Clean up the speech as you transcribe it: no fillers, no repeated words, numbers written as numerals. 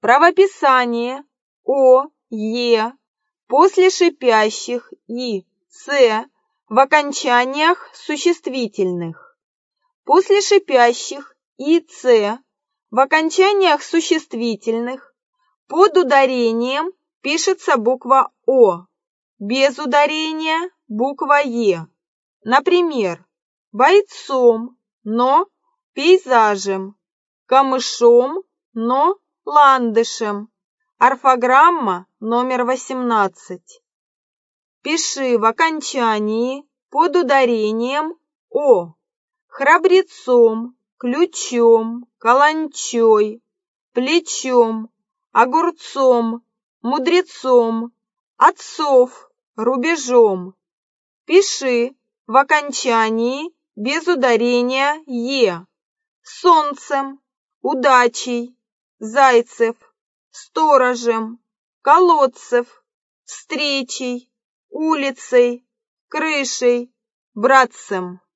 Правописание о, е после шипящих и, ц в окончаниях существительных. После шипящих и, ц в окончаниях существительных под ударением пишется буква О, без ударения буква Е. Например, бойцом, но пейзажем, камышом, но ландышем. Орфограмма номер 18. Пиши в окончании под ударением О. Храбрецом, ключом, каланчой, плечом, огурцом, мудрецом, отцов, рубежом. Пиши в окончании без ударения Е. Солнцем, удачей, зайцев, сторожем, колодцев, встречей, улицей, крышей, братцем.